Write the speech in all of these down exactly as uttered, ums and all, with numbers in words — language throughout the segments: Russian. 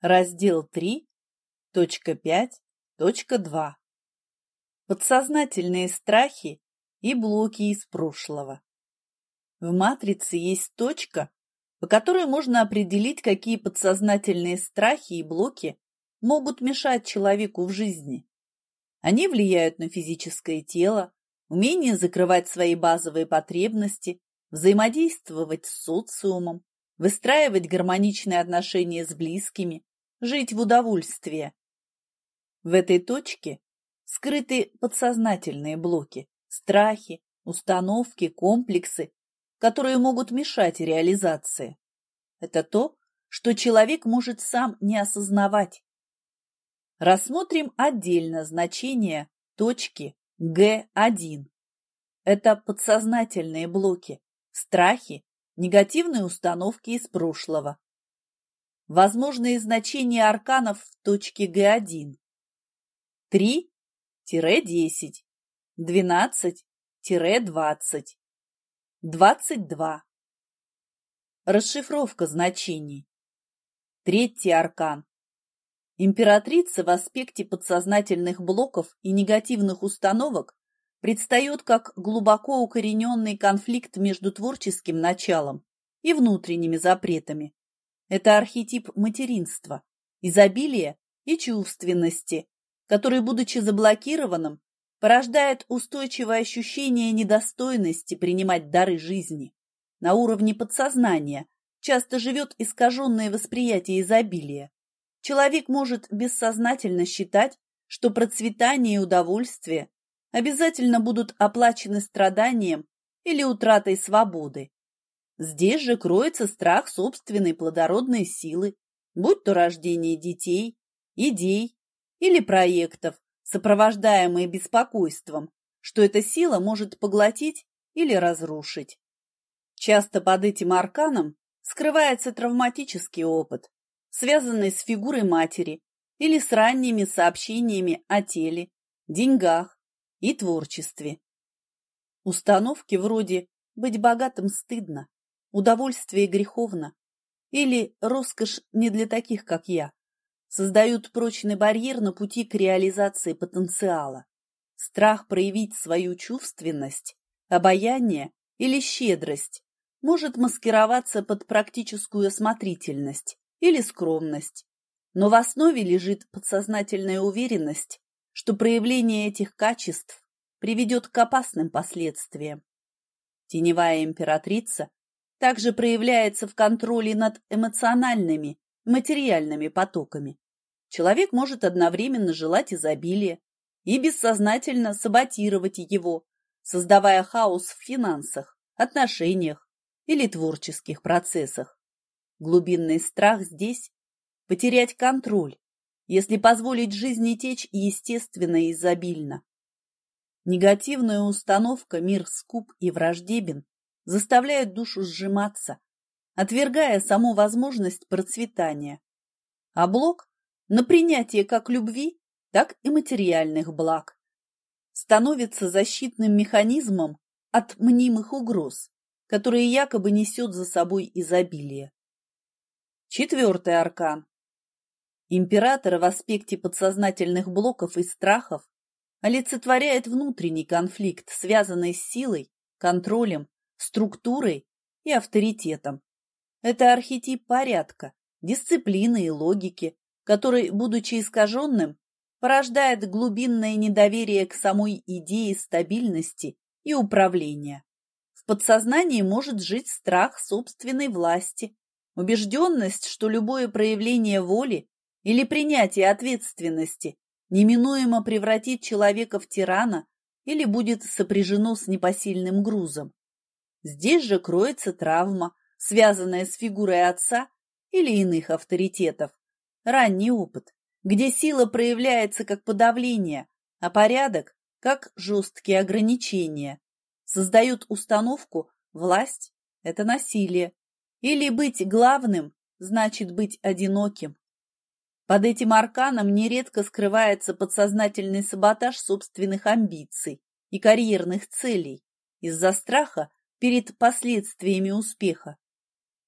Раздел три, точка пять, точка два. Подсознательные страхи и блоки из прошлого. В матрице есть точка, по которой можно определить, какие подсознательные страхи и блоки могут мешать человеку в жизни. Они влияют на физическое тело, умение закрывать свои базовые потребности, взаимодействовать с социумом, выстраивать гармоничные отношения с близкими, жить в удовольствии. В этой точке скрыты подсознательные блоки, страхи, установки, комплексы, которые могут мешать реализации. Это то, что человек может сам не осознавать. Рассмотрим отдельно значение точки Г один. Это подсознательные блоки, страхи, негативные установки из прошлого. Возможные значения арканов в точке Г один. три — десять, двенадцать — двадцать, двадцать два. Расшифровка значений. Третий аркан. Императрица в аспекте подсознательных блоков и негативных установок предстает как глубоко укорененный конфликт между творческим началом и внутренними запретами. Это архетип материнства, изобилия и чувственности, который, будучи заблокированным, порождает устойчивое ощущение недостойности принимать дары жизни. На уровне подсознания часто живет искаженное восприятие изобилия. Человек может бессознательно считать, что процветание и удовольствие обязательно будут оплачены страданием или утратой свободы. Здесь же кроется страх собственной плодородной силы, будь то рождение детей, идей или проектов, сопровождаемые беспокойством, что эта сила может поглотить или разрушить. Часто под этим арканом скрывается травматический опыт, связанный с фигурой матери или с ранними сообщениями о теле, деньгах и творчестве. Установки вроде «быть богатым стыдно», «удовольствие греховно» или «роскошь не для таких, как я» создают прочный барьер на пути к реализации потенциала. Страх проявить свою чувственность, обаяние или щедрость может маскироваться под практическую осмотрительность или скромность, но в основе лежит подсознательная уверенность, что проявление этих качеств приведет к опасным последствиям. Теневая императрица также проявляется в контроле над эмоциональными и материальными потоками. Человек может одновременно желать изобилия и бессознательно саботировать его, создавая хаос в финансах, отношениях или творческих процессах. Глубинный страх здесь – потерять контроль, если позволить жизни течь естественно и изобильно. Негативная установка «мир скуп и враждебен» заставляет душу сжиматься, отвергая саму возможность процветания. А блок на принятие как любви, так и материальных благ становится защитным механизмом от мнимых угроз, которые якобы несет за собой изобилие. Четвертый аркан. Император в аспекте подсознательных блоков и страхов олицетворяет внутренний конфликт, связанный с силой, контролем, структурой и авторитетом. Это архетип порядка, дисциплины и логики, который, будучи искаженным, порождает глубинное недоверие к самой идее стабильности и управления. В подсознании может жить страх собственной власти, убежденность, что любое проявление воли или принятие ответственности неминуемо превратит человека в тирана или будет сопряжено с непосильным грузом. Здесь же кроется травма, связанная с фигурой отца или иных авторитетов. Ранний опыт, где сила проявляется как подавление, а порядок – как жесткие ограничения, создают установку «власть – это насилие» или «быть главным – значит быть одиноким». Под этим арканом нередко скрывается подсознательный саботаж собственных амбиций и карьерных целей из-за страха перед последствиями успеха.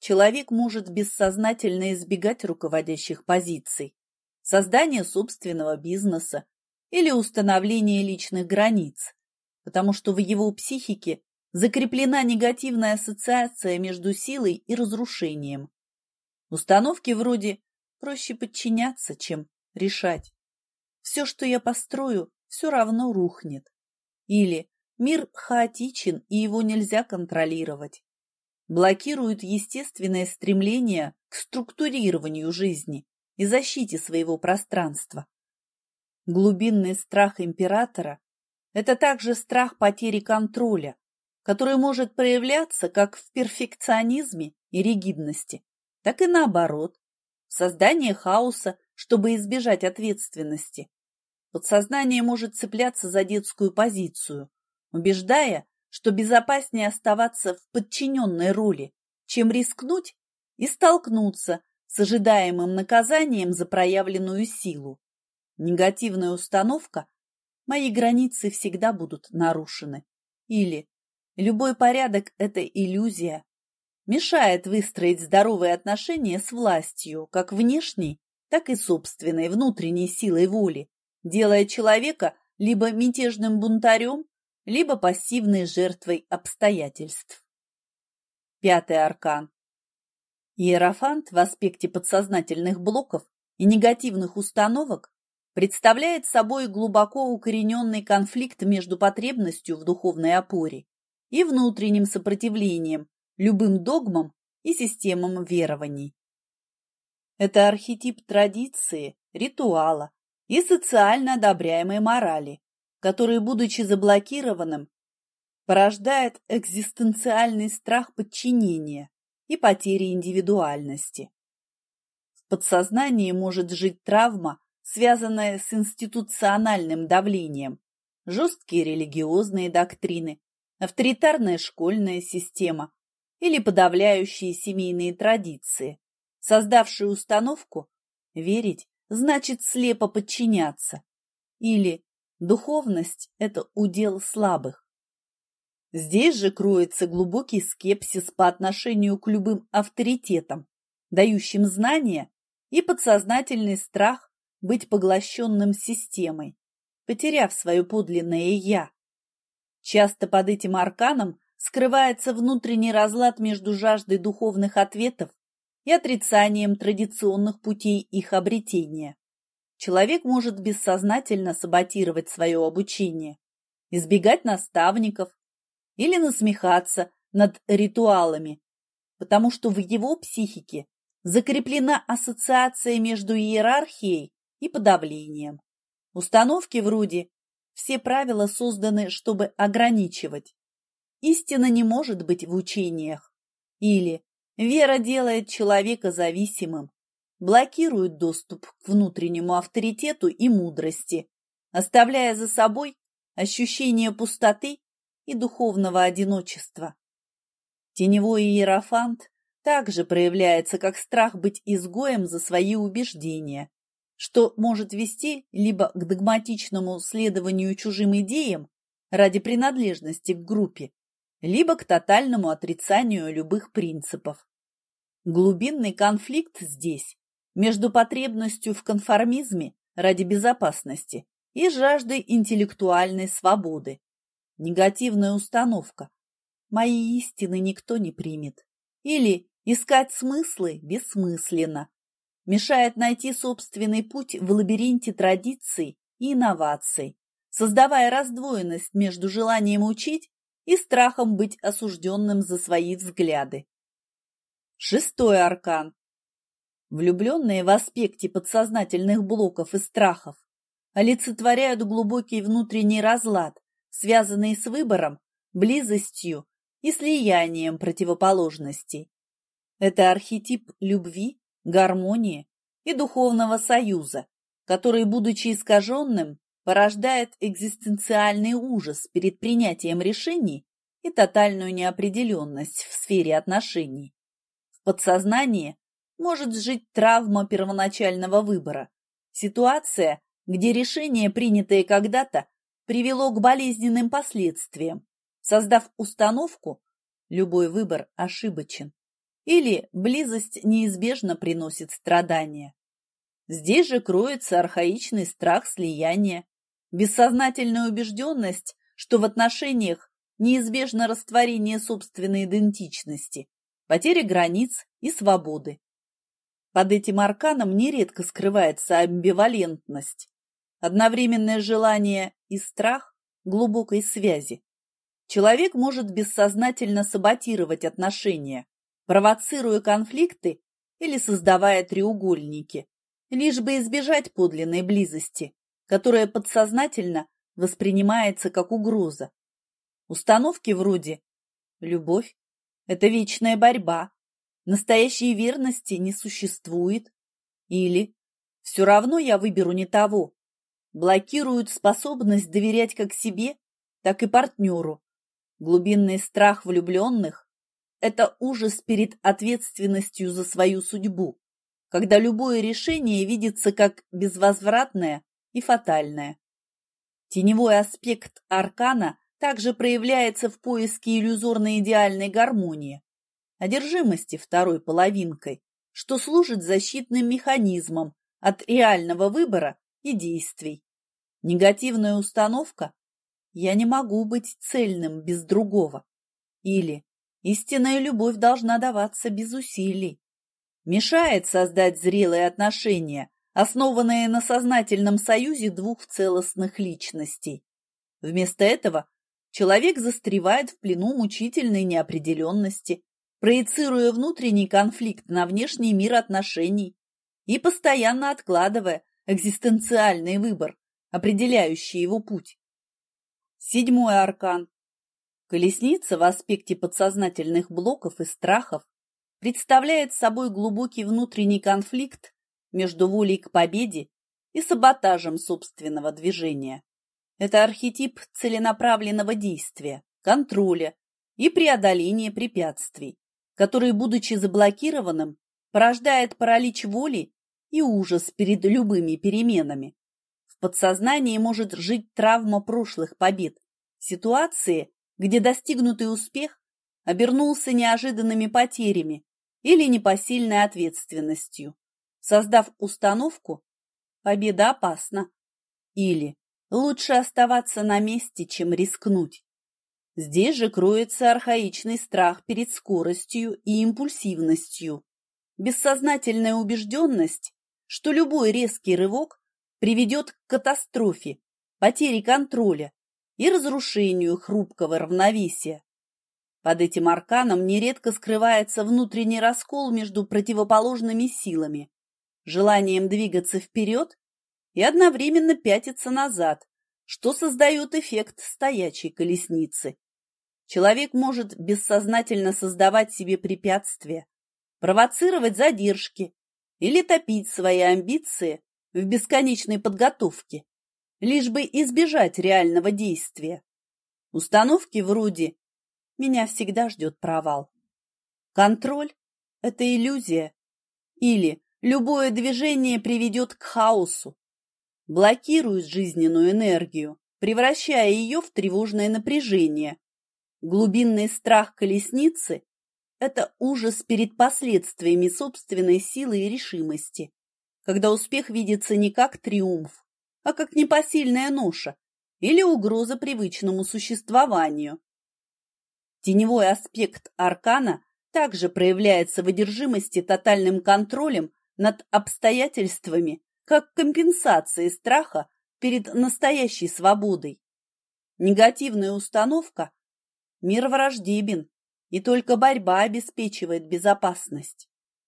человек может бессознательно избегать руководящих позиций, создания собственного бизнеса или установления личных границ, потому что в его психике закреплена негативная ассоциация между силой и разрушением. Установки вроде «проще подчиняться, чем решать», «все, что я построю, все равно рухнет» или «мир хаотичен и его нельзя контролировать» блокируют естественное стремление к структурированию жизни и защите своего пространства. Глубинный страх императора – это также страх потери контроля, который может проявляться как в перфекционизме и ригидности, так и наоборот, в создании хаоса, чтобы избежать ответственности. Подсознание может цепляться за детскую позицию, убеждая, что безопаснее оставаться в подчиненной роли, чем рискнуть и столкнуться с ожидаемым наказанием за проявленную силу. Негативная установка «мои границы всегда будут нарушены» или «любой порядок – это иллюзия» мешает выстроить здоровые отношения с властью, как внешней, так и собственной внутренней силой воли, делая человека либо мятежным бунтарем, либо пассивной жертвой обстоятельств. Пятый аркан. Иерофант в аспекте подсознательных блоков и негативных установок представляет собой глубоко укорененный конфликт между потребностью в духовной опоре и внутренним сопротивлением любым догмам и системам верований. Это архетип традиции, ритуала и социально одобряемой морали, который, будучи заблокированным, порождает экзистенциальный страх подчинения и потери индивидуальности. В подсознании может жить травма, связанная с институциональным давлением, жесткие религиозные доктрины, авторитарная школьная система или подавляющие семейные традиции, создавшие установку «верить значит слепо подчиняться» или «духовность – это удел слабых». Здесь же кроется глубокий скепсис по отношению к любым авторитетам, дающим знания, и подсознательный страх быть поглощенным системой, потеряв свое подлинное «я». Часто под этим арканом скрывается внутренний разлад между жаждой духовных ответов и отрицанием традиционных путей их обретения. Человек может бессознательно саботировать свое обучение, избегать наставников или насмехаться над ритуалами, потому что в его психике закреплена ассоциация между иерархией и подавлением. Установки вроде «все правила созданы, чтобы ограничивать», «истина не может быть в учениях» или «вера делает человека зависимым», блокирует доступ к внутреннему авторитету и мудрости, оставляя за собой ощущение пустоты и духовного одиночества. Теневой иерофант также проявляется как страх быть изгоем за свои убеждения, что может вести либо к догматичному следованию чужим идеям ради принадлежности к группе, либо к тотальному отрицанию любых принципов. Глубинный конфликт здесь между потребностью в конформизме ради безопасности и жаждой интеллектуальной свободы. Негативная установка «мои истины никто не примет» или «искать смыслы бессмысленно» мешает найти собственный путь в лабиринте традиций и инноваций, создавая раздвоенность между желанием учить и страхом быть осужденным за свои взгляды. Шестой аркан. Влюбленные в аспекте подсознательных блоков и страхов олицетворяют глубокий внутренний разлад, связанный с выбором, близостью и слиянием противоположностей. Это архетип любви, гармонии и духовного союза, который, будучи искаженным, порождает экзистенциальный ужас перед принятием решений и тотальную неопределенность в сфере отношений. В подсознании может жить травма первоначального выбора, ситуация, где решение, принятое когда-то, привело к болезненным последствиям, создав установку «любой выбор ошибочен». или близость неизбежно приносит страдания. Здесь же кроется архаичный страх слияния, бессознательная убежденность, что в отношениях неизбежно растворение собственной идентичности, потеря границ и свободы. Под этим арканом нередко скрывается амбивалентность, одновременное желание и страх глубокой связи. Человек может бессознательно саботировать отношения, провоцируя конфликты или создавая треугольники, лишь бы избежать подлинной близости, которая подсознательно воспринимается как угроза. Установки вроде «любовь – это вечная борьба», «настоящей верности не существует» или «все равно я выберу не того» блокируют способность доверять как себе, так и партнеру. Глубинный страх влюбленных – это ужас перед ответственностью за свою судьбу, когда любое решение видится как безвозвратное и фатальное. Теневой аспект аркана также проявляется в поиске иллюзорной идеальной гармонии, одержимости второй половинкой, что служит защитным механизмом от реального выбора и действий. Негативная установка «я не могу быть цельным без другого» или «истинная любовь должна даваться без усилий» мешает создать зрелые отношения, основанные на сознательном союзе двух целостных личностей. Вместо этого человек застревает в плену мучительной неопределенности, проецируя внутренний конфликт на внешний мир отношений и постоянно откладывая экзистенциальный выбор, определяющий его путь. Седьмой аркан. Колесница в аспекте подсознательных блоков и страхов представляет собой глубокий внутренний конфликт между волей к победе и саботажем собственного движения. Это архетип целенаправленного действия, контроля и преодоления препятствий, который, будучи заблокированным, порождает паралич воли и ужас перед любыми переменами. В подсознании может жить травма прошлых побед, ситуации, где достигнутый успех обернулся неожиданными потерями или непосильной ответственностью, создав установку «победа опасна» или «лучше оставаться на месте, чем рискнуть». Здесь же кроется архаичный страх перед скоростью и импульсивностью, бессознательная убежденность, что любой резкий рывок приведет к катастрофе, потере контроля и разрушению хрупкого равновесия. Под этим арканом нередко скрывается внутренний раскол между противоположными силами, желанием двигаться вперед и одновременно пятиться назад, что создает эффект стоячей колесницы. Человек может бессознательно создавать себе препятствия, провоцировать задержки или топить свои амбиции в бесконечной подготовке, лишь бы избежать реального действия. Установки вроде «меня всегда ждет провал», «контроль – это иллюзия» или «любое движение приведет к хаосу», блокируют жизненную энергию, превращая ее в тревожное напряжение. Глубинный страх колесницы – это ужас перед последствиями собственной силы и решимости, когда успех видится не как триумф, а как непосильная ноша или угроза привычному существованию. Теневой аспект аркана также проявляется в одержимости тотальным контролем над обстоятельствами, как компенсацией страха перед настоящей свободой. Негативная установка – мир враждебен, и только борьба обеспечивает безопасность.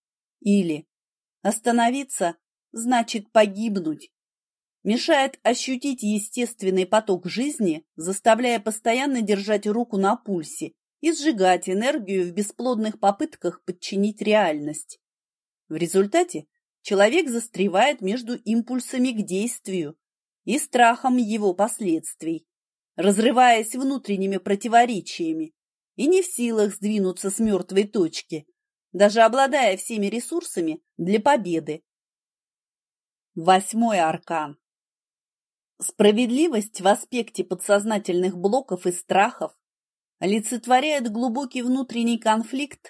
Или остановиться значит погибнуть. Мешает ощутить естественный поток жизни, заставляя постоянно держать руку на пульсе и сжигать энергию в бесплодных попытках подчинить реальность. В результате человек застревает между импульсами к действию и страхом его последствий, разрываясь внутренними противоречиями и не в силах сдвинуться с мертвой точки, даже обладая всеми ресурсами для победы. Восьмой аркан. Справедливость в аспекте подсознательных блоков и страхов олицетворяет глубокий внутренний конфликт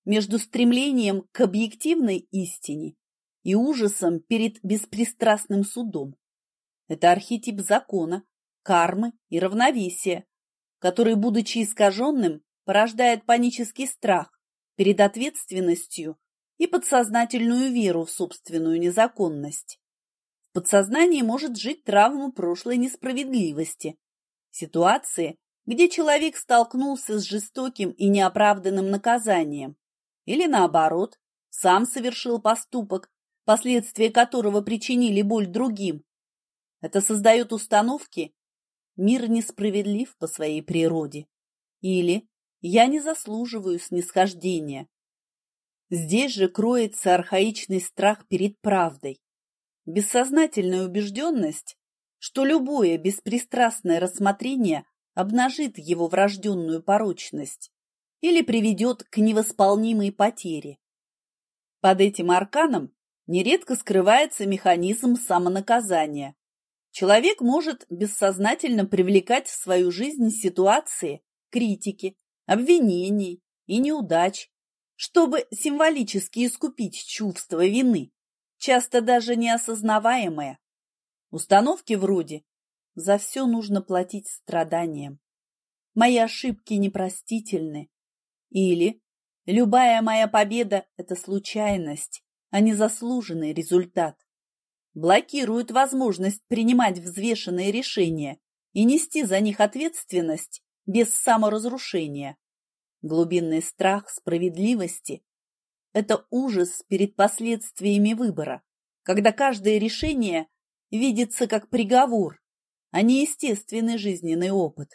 между стремлением к объективной истине и ужасом перед беспристрастным судом. Это архетип закона, кармы и равновесия, который, будучи искаженным, порождает панический страх перед ответственностью и подсознательную веру в собственную незаконность. В подсознании может жить травма прошлой несправедливости, ситуации, где человек столкнулся с жестоким и неоправданным наказанием, или наоборот, сам совершил поступок, последствия которого причинили боль другим. Это создает установки «мир несправедлив по своей природе» или «я не заслуживаю снисхождения». Здесь же кроется архаичный страх перед правдой, бессознательная убежденность, что любое беспристрастное рассмотрение обнажит его врожденную порочность или приведет к невосполнимой потере. Под этим арканом нередко скрывается механизм самонаказания. Человек может бессознательно привлекать в свою жизнь ситуации критики, обвинений и неудач, чтобы символически искупить чувство вины, часто даже неосознаваемое. Установки вроде «за все нужно платить страданием», «мои ошибки непростительны» или «любая моя победа – это случайность, а не заслуженный результат» блокируют возможность принимать взвешенные решения и нести за них ответственность без саморазрушения. Глубинный страх справедливости – это ужас перед последствиями выбора, когда каждое решение видится как приговор, а не естественный жизненный опыт.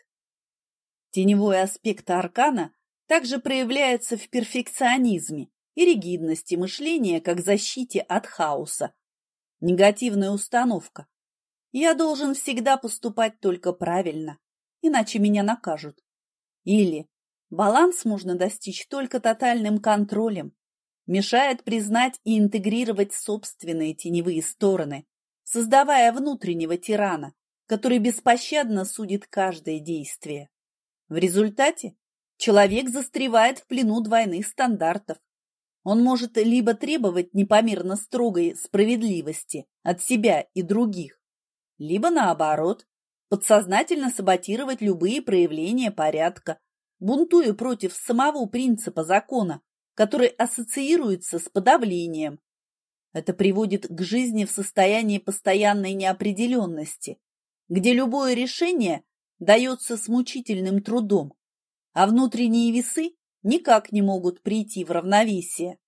Теневой аспект аркана также проявляется в перфекционизме и ригидности мышления как защите от хаоса. Негативная установка. Я должен всегда поступать только правильно, иначе меня накажут. Или баланс можно достичь только тотальным контролем. Мешает признать и интегрировать собственные теневые стороны, создавая внутреннего тирана, который беспощадно судит каждое действие. В результате человек застревает в плену двойных стандартов. Он может либо требовать непомерно строгой справедливости от себя и других, либо, наоборот, подсознательно саботировать любые проявления порядка, бунтуя против самого принципа закона, который ассоциируется с подавлением. Это приводит к жизни в состоянии постоянной неопределенности, где любое решение дается с мучительным трудом, а внутренние весы никак не могут прийти в равновесие.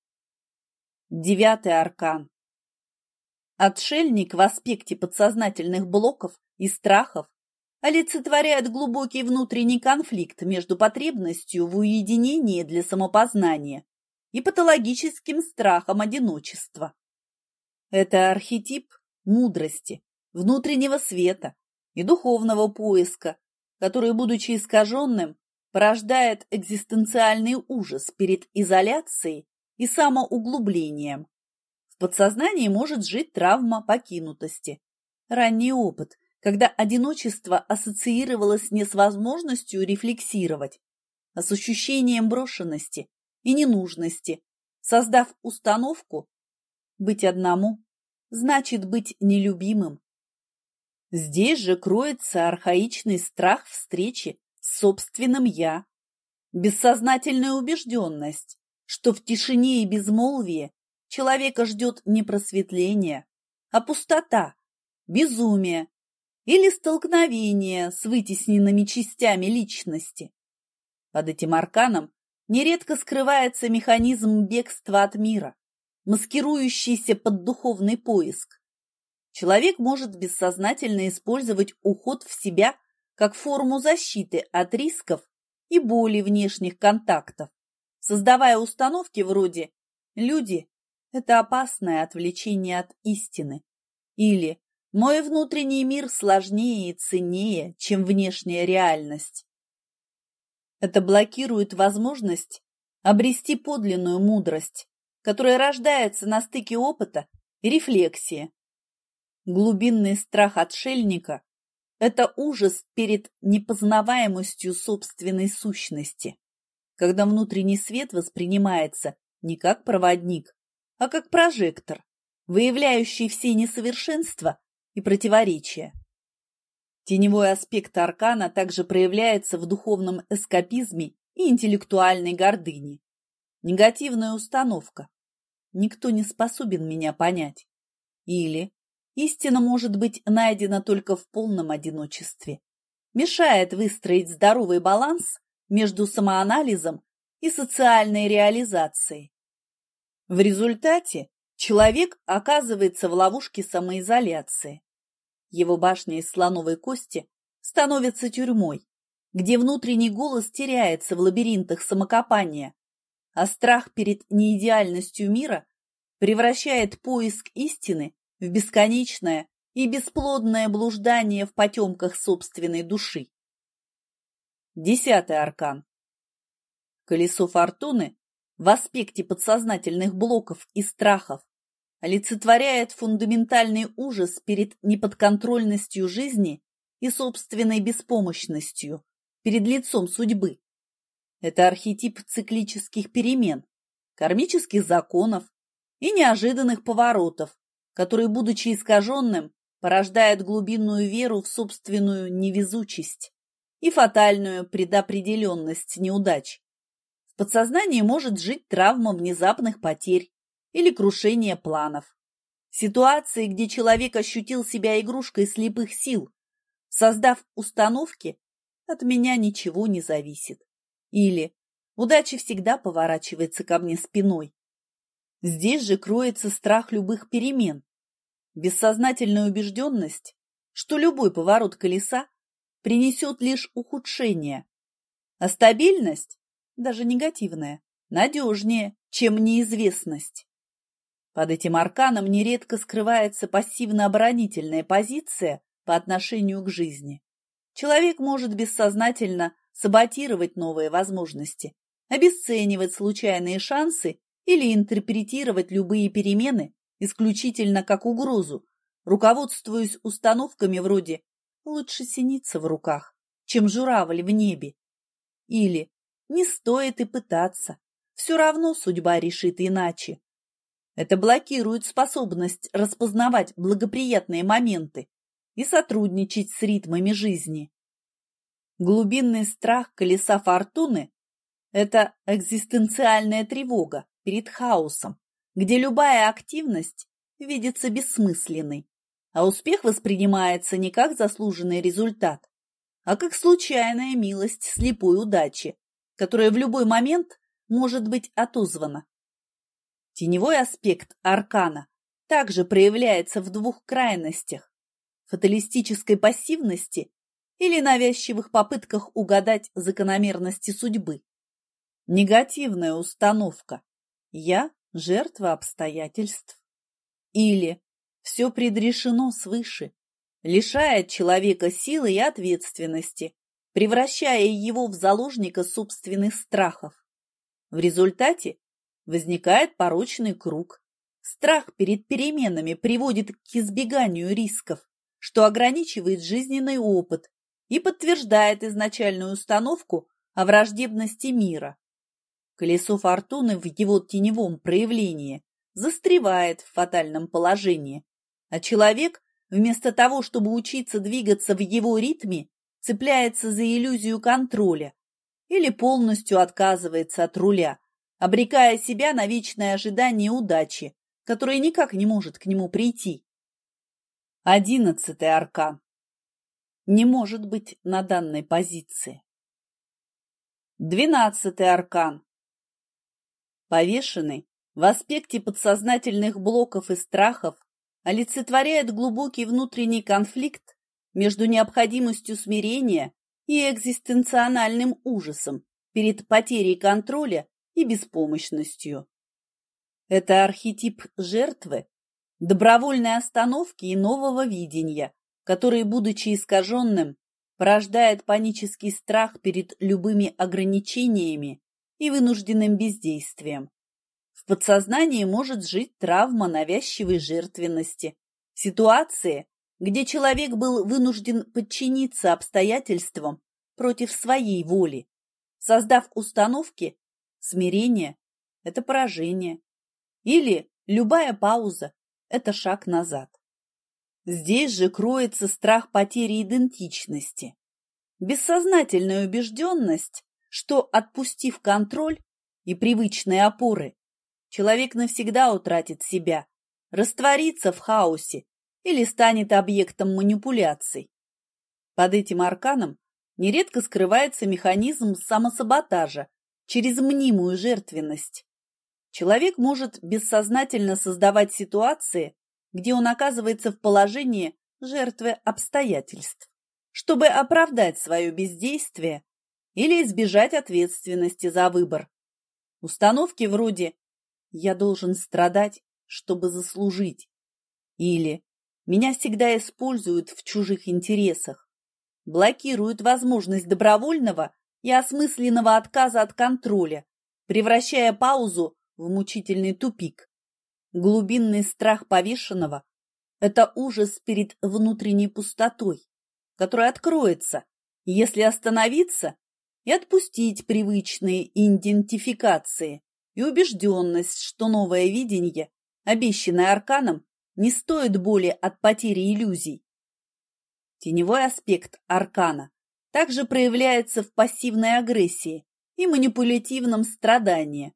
Девятый аркан. Отшельник в аспекте подсознательных блоков и страхов олицетворяет глубокий внутренний конфликт между потребностью в уединении для самопознания и патологическим страхом одиночества. Это архетип мудрости, внутреннего света и духовного поиска, который, будучи искаженным, порождает экзистенциальный ужас перед изоляцией и самоуглублением. В подсознании может жить травма покинутости, ранний опыт, когда одиночество ассоциировалось не с возможностью рефлексировать, а с ощущением брошенности и ненужности, создав установку «быть одному значит быть нелюбимым». Здесь же кроется архаичный страх встречи с собственным «я», бессознательная убежденность, что в тишине и безмолвии человека ждет не просветление, а пустота, безумие или столкновение с вытесненными частями личности. Под этим арканом нередко скрывается механизм бегства от мира, маскирующийся под духовный поиск. Человек может бессознательно использовать уход в себя как форму защиты от рисков и боли внешних контактов, создавая установки вроде «люди – это опасное отвлечение от истины» или «мой внутренний мир сложнее и ценнее, чем внешняя реальность». Это блокирует возможность обрести подлинную мудрость, которая рождается на стыке опыта и рефлексии. Глубинный страх отшельника – это ужас перед непознаваемостью собственной сущности, когда внутренний свет воспринимается не как проводник, а как прожектор, выявляющий все несовершенства и противоречия. Теневой аспект аркана также проявляется в духовном эскапизме и интеллектуальной гордыне. Негативная установка. Никто не способен меня понять. Или истина может быть найдена только в полном одиночестве. Мешает выстроить здоровый баланс между самоанализом и социальной реализацией. В результате человек оказывается в ловушке самоизоляции. Его башня из слоновой кости становится тюрьмой, где внутренний голос теряется в лабиринтах самокопания, а страх перед неидеальностью мира превращает поиск истины в бесконечное и бесплодное блуждание в потемках собственной души. Десятый аркан. Колесо фортуны в аспекте подсознательных блоков и страхов олицетворяет фундаментальный ужас перед неподконтрольностью жизни и собственной беспомощностью перед лицом судьбы. Это архетип циклических перемен, кармических законов и неожиданных поворотов, который, будучи искаженным, порождает глубинную веру в собственную невезучесть и фатальную предопределенность неудач. В подсознании может жить травма внезапных потерь или крушение планов. Ситуации, где человек ощутил себя игрушкой слепых сил, создав установки «от меня ничего не зависит» или «удача всегда поворачивается ко мне спиной». Здесь же кроется страх любых перемен, бессознательная убежденность, что любой поворот колеса принесет лишь ухудшение, а стабильность, даже негативная, надежнее, чем неизвестность. Под этим арканом нередко скрывается пассивно-оборонительная позиция по отношению к жизни. Человек может бессознательно саботировать новые возможности, обесценивать случайные шансы или интерпретировать любые перемены исключительно как угрозу, руководствуясь установками вроде «лучше синица в руках, чем журавль в небе» или «не стоит и пытаться, все равно судьба решит иначе». Это блокирует способность распознавать благоприятные моменты и сотрудничать с ритмами жизни. Глубинный страх колеса фортуны – это экзистенциальная тревога перед хаосом, где любая активность видится бессмысленной, а успех воспринимается не как заслуженный результат, а как случайная милость слепой удачи, которая в любой момент может быть отозвана. Теневой аспект аркана также проявляется в двух крайностях – фаталистической пассивности или навязчивых попытках угадать закономерности судьбы. Негативная установка «я – жертва обстоятельств» или «все предрешено свыше» лишает человека силы и ответственности, превращая его в заложника собственных страхов. В результате возникает порочный круг. Страх перед переменами приводит к избеганию рисков, что ограничивает жизненный опыт и подтверждает изначальную установку о враждебности мира. Колесо фортуны в его теневом проявлении застревает в фатальном положении, а человек, вместо того, чтобы учиться двигаться в его ритме, цепляется за иллюзию контроля или полностью отказывается от руля, обрекая себя на вечное ожидание удачи, которая никак не может к нему прийти. Одиннадцатый аркан. Не может быть на данной позиции. Двенадцатый аркан. Повешенный в аспекте подсознательных блоков и страхов олицетворяет глубокий внутренний конфликт между необходимостью смирения и экзистенциональным ужасом перед потерей контроля и беспомощностью. Это архетип жертвы, добровольной остановки и нового видения, который, будучи искаженным, порождает панический страх перед любыми ограничениями и вынужденным бездействием. В подсознании может жить травма навязчивой жертвенности, ситуации, где человек был вынужден подчиниться обстоятельствам против своей воли, создав установки «смирение» – это поражение, или «любая пауза» – это шаг назад. Здесь же кроется страх потери идентичности, бессознательная убежденность, что, отпустив контроль и привычные опоры, человек навсегда утратит себя, растворится в хаосе или станет объектом манипуляций. Под этим арканом нередко скрывается механизм самосаботажа через мнимую жертвенность. Человек может бессознательно создавать ситуации, где он оказывается в положении жертвы обстоятельств, чтобы оправдать свое бездействие или избежать ответственности за выбор. Установки вроде «я должен страдать, чтобы заслужить» или «меня всегда используют в чужих интересах» блокируют возможность добровольного и осмысленного отказа от контроля, превращая паузу в мучительный тупик. Глубинный страх повешенного – это ужас перед внутренней пустотой, которая откроется, если остановиться и отпустить привычные идентификации и убежденность, что новое видение, обещанное арканом, не стоит боли от потери иллюзий. Теневой аспект аркана также проявляется в пассивной агрессии и манипулятивном страдании.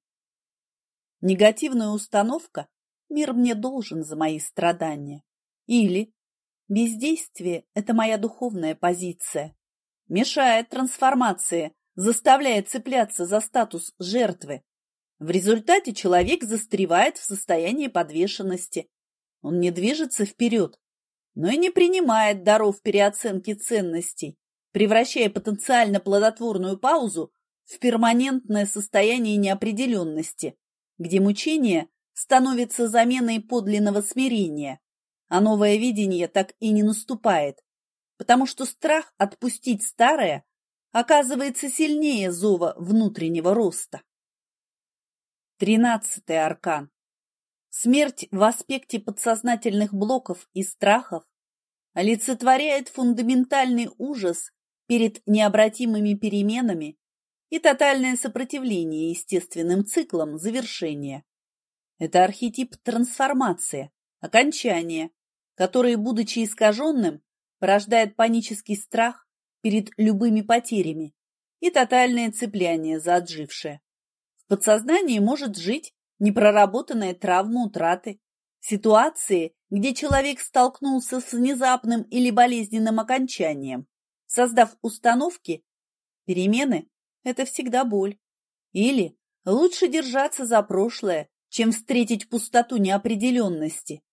Негативная установка «мир мне должен за мои страдания» или «бездействие – это моя духовная позиция» мешает трансформации, заставляя цепляться за статус жертвы. В результате человек застревает в состоянии подвешенности. Он не движется вперед, но и не принимает даров переоценки ценностей, превращая потенциально плодотворную паузу в перманентное состояние неопределенности, где мучение становится заменой подлинного смирения, а новое видение так и не наступает, потому что страх отпустить старое оказывается сильнее зова внутреннего роста. Тринадцатый аркан. Смерть в аспекте подсознательных блоков и страхов олицетворяет фундаментальный ужас перед необратимыми переменами и тотальное сопротивление естественным циклам завершения. Это архетип трансформации, окончания, который, будучи искаженным, порождает панический страх перед любыми потерями и тотальное цепляние за отжившее. В подсознании может жить непроработанная травма утраты, ситуации, где человек столкнулся с внезапным или болезненным окончанием, создав установки «перемены – это всегда боль» или «лучше держаться за прошлое, чем встретить пустоту неопределенности».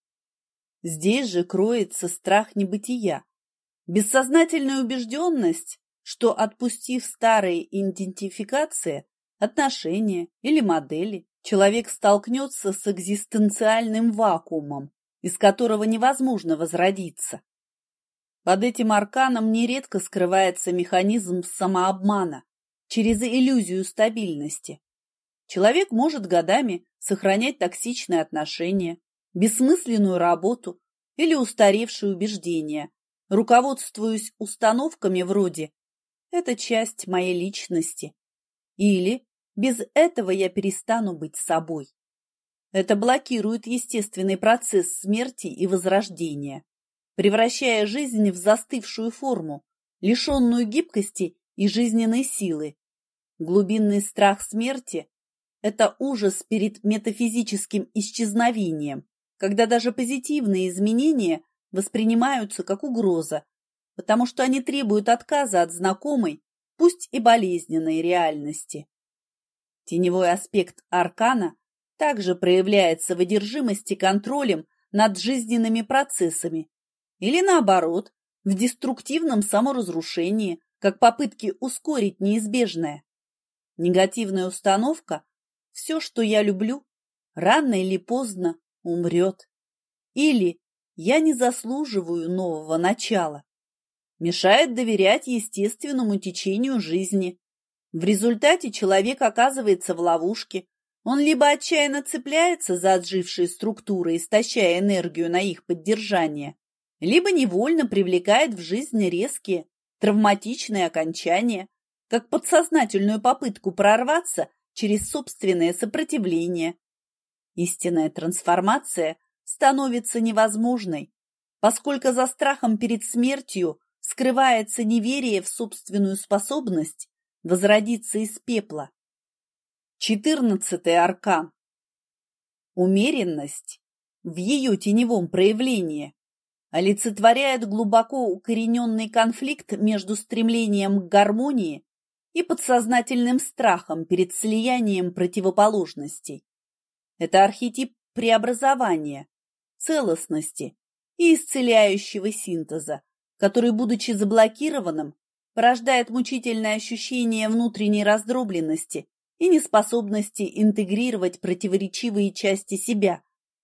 Здесь же кроется страх небытия, бессознательная убежденность, что, отпустив старые идентификации, отношения или модели, человек столкнется с экзистенциальным вакуумом, из которого невозможно возродиться. Под этим арканом нередко скрывается механизм самообмана через иллюзию стабильности. Человек может годами сохранять токсичные отношения, бессмысленную работу или устаревшие убеждения, руководствуясь установками вроде «это часть моей личности» или «без этого я перестану быть собой». Это блокирует естественный процесс смерти и возрождения, превращая жизнь в застывшую форму, лишенную гибкости и жизненной силы. Глубинный страх смерти – это ужас перед метафизическим исчезновением, когда даже позитивные изменения воспринимаются как угроза, потому что они требуют отказа от знакомой, пусть и болезненной реальности. Теневой аспект аркана также проявляется в одержимости контролем над жизненными процессами или, наоборот, в деструктивном саморазрушении, как попытки ускорить неизбежное. Негативная установка «все, что я люблю, рано или поздно умрет» или «я не заслуживаю нового начала» мешает доверять естественному течению жизни. В результате человек оказывается в ловушке. Он либо отчаянно цепляется за отжившие структуры, истощая энергию на их поддержание, либо невольно привлекает в жизнь резкие, травматичные окончания, как подсознательную попытку прорваться через собственное сопротивление. Истинная трансформация становится невозможной, поскольку за страхом перед смертью скрывается неверие в собственную способность возродиться из пепла. Четырнадцатый аркан. Умеренность в ее теневом проявлении олицетворяет глубоко укорененный конфликт между стремлением к гармонии и подсознательным страхом перед слиянием противоположностей. Это архетип преобразования, целостности и исцеляющего синтеза, который, будучи заблокированным, порождает мучительное ощущение внутренней раздробленности и неспособности интегрировать противоречивые части себя.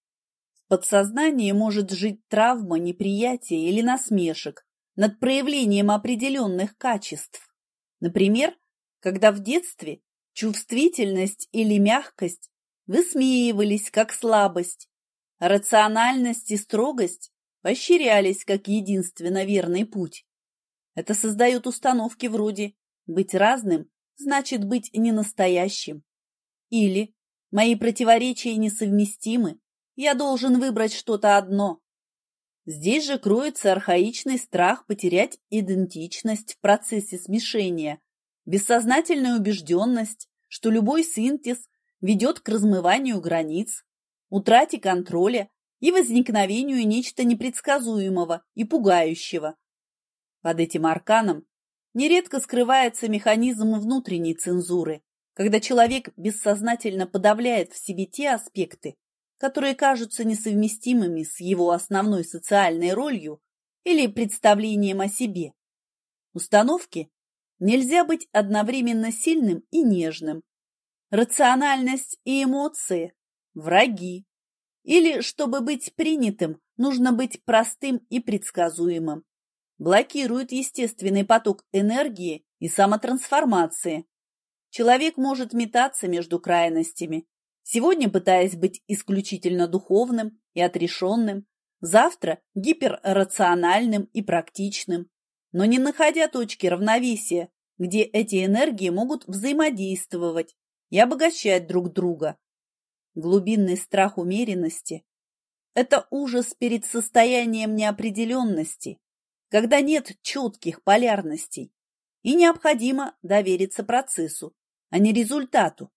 В подсознании может жить травма, неприятие или насмешек над проявлением определенных качеств. Например, когда в детстве чувствительность или мягкость высмеивались как слабость, а рациональность и строгость поощрялись как единственно верный путь. Это создает установки вроде «быть разным значит быть ненастоящим» или «мои противоречия несовместимы, я должен выбрать что-то одно». Здесь же кроется архаичный страх потерять идентичность в процессе смешения, бессознательная убежденность, что любой синтез ведет к размыванию границ, утрате контроля и возникновению нечто непредсказуемого и пугающего. Под этим арканом нередко скрывается механизм внутренней цензуры, когда человек бессознательно подавляет в себе те аспекты, которые кажутся несовместимыми с его основной социальной ролью или представлением о себе. Установки «нельзя быть одновременно сильным и нежным», «рациональность и эмоции» – враги, или «чтобы быть принятым, нужно быть простым и предсказуемым» блокируют естественный поток энергии и самотрансформации. Человек может метаться между крайностями, сегодня пытаясь быть исключительно духовным и отрешенным, завтра гиперрациональным и практичным, но не находя точки равновесия, где эти энергии могут взаимодействовать и обогащать друг друга. Глубинный страх умеренности – это ужас перед состоянием неопределенности, когда нет четких полярностей, и необходимо довериться процессу, а не результату.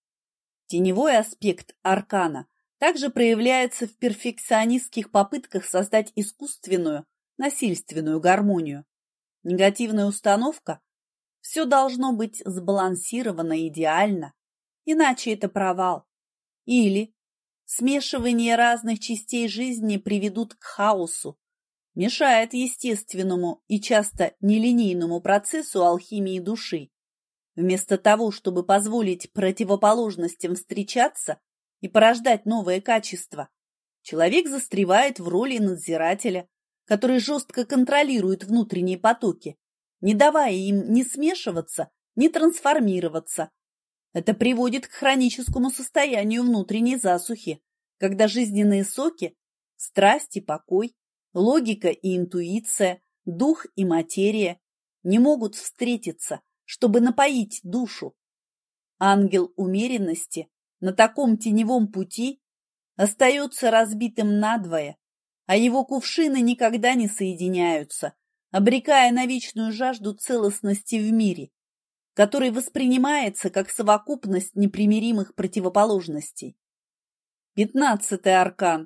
Теневой аспект аркана также проявляется в перфекционистских попытках создать искусственную, насильственную гармонию. Негативная установка – все должно быть сбалансировано идеально, иначе это провал. Или смешивание разных частей жизни приведут к хаосу, мешает естественному и часто нелинейному процессу алхимии души. Вместо того, чтобы позволить противоположностям встречаться и порождать новые качества, человек застревает в роли надзирателя, который жестко контролирует внутренние потоки, не давая им ни смешиваться, ни трансформироваться. Это приводит к хроническому состоянию внутренней засухи, когда жизненные соки, страсть и покой, логика и интуиция, дух и материя не могут встретиться, чтобы напоить душу. Ангел умеренности на таком теневом пути остается разбитым надвое, а его кувшины никогда не соединяются, обрекая на вечную жажду целостности в мире, который воспринимается как совокупность непримиримых противоположностей. Пятнадцатый аркан.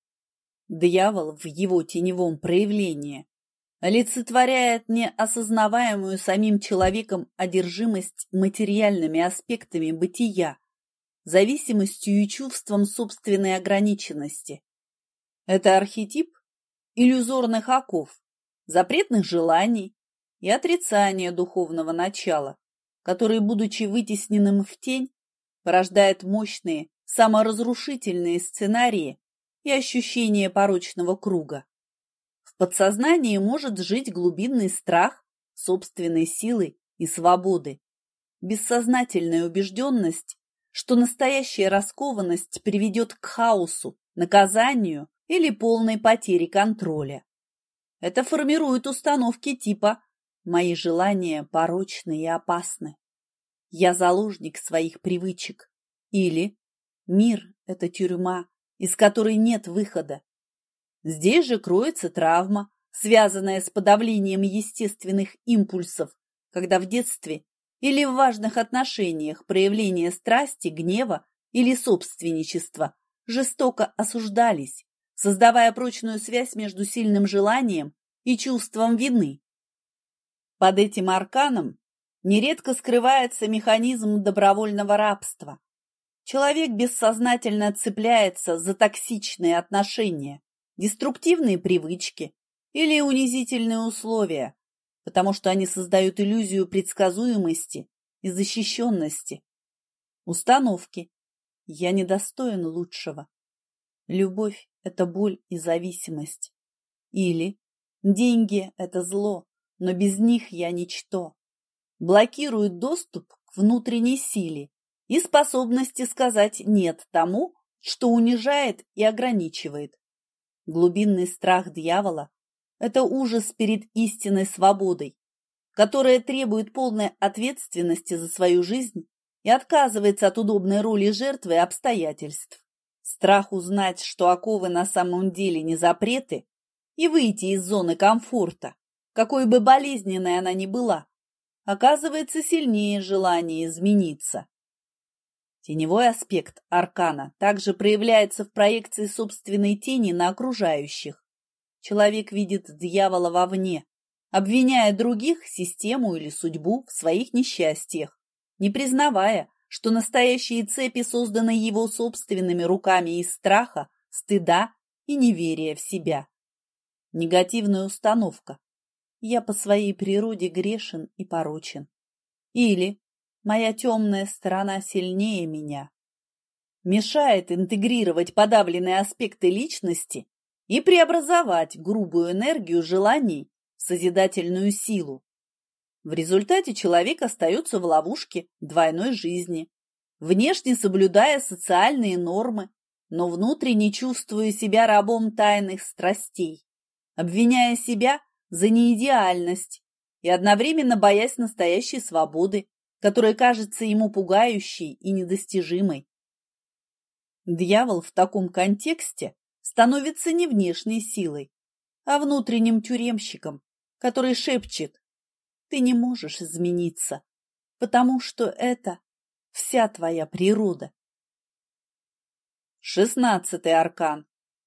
Дьявол в его теневом проявлении олицетворяет неосознаваемую самим человеком одержимость материальными аспектами бытия, зависимостью и чувством собственной ограниченности. Это архетип иллюзорных оков, запретных желаний и отрицания духовного начала, который, будучи вытесненным в тень, порождает мощные саморазрушительные сценарии и ощущение порочного круга. В подсознании может жить глубинный страх собственной силы и свободы, бессознательная убежденность, что настоящая раскованность приведет к хаосу, наказанию или полной потере контроля. Это формирует установки типа мои желания порочны и опасны. Я заложник своих привычек. Или мир – это тюрьма, из которой нет выхода. Здесь же кроется травма, связанная с подавлением естественных импульсов, когда в детстве или в важных отношениях проявление страсти, гнева или собственничества жестоко осуждались, создавая прочную связь между сильным желанием и чувством вины. Под этим арканом нередко скрывается механизм добровольного рабства. Человек бессознательно цепляется за токсичные отношения, деструктивные привычки или унизительные условия, потому что они создают иллюзию предсказуемости и защищенности. Установки. Я недостоин лучшего. Любовь – это боль и зависимость. Или деньги – это зло, но без них я ничто. Блокируют доступ к внутренней силе и способности сказать «нет» тому, что унижает и ограничивает. Глубинный страх дьявола – это ужас перед истинной свободой, которая требует полной ответственности за свою жизнь и отказывается от удобной роли жертвы и обстоятельств. Страх узнать, что оковы на самом деле не запреты, и выйти из зоны комфорта, какой бы болезненной она ни была, оказывается сильнее желания измениться. Теневой аспект аркана также проявляется в проекции собственной тени на окружающих. Человек видит дьявола вовне, обвиняя других, систему или судьбу в своих несчастьях, не признавая, что настоящие цепи созданы его собственными руками из страха, стыда и неверия в себя. Негативная установка. Я по своей природе грешен и порочен. Или моя темная сторона сильнее меня. Мешает интегрировать подавленные аспекты личности и преобразовать грубую энергию желаний в созидательную силу. В результате человек остается в ловушке двойной жизни, внешне соблюдая социальные нормы, но внутренне чувствуя себя рабом тайных страстей, обвиняя себя за неидеальность и одновременно боясь настоящей свободы, которая кажется ему пугающей и недостижимой. Дьявол в таком контексте становится не внешней силой, а внутренним тюремщиком, который шепчет: ты не можешь измениться, потому что это вся твоя природа. Шестнадцатый аркан.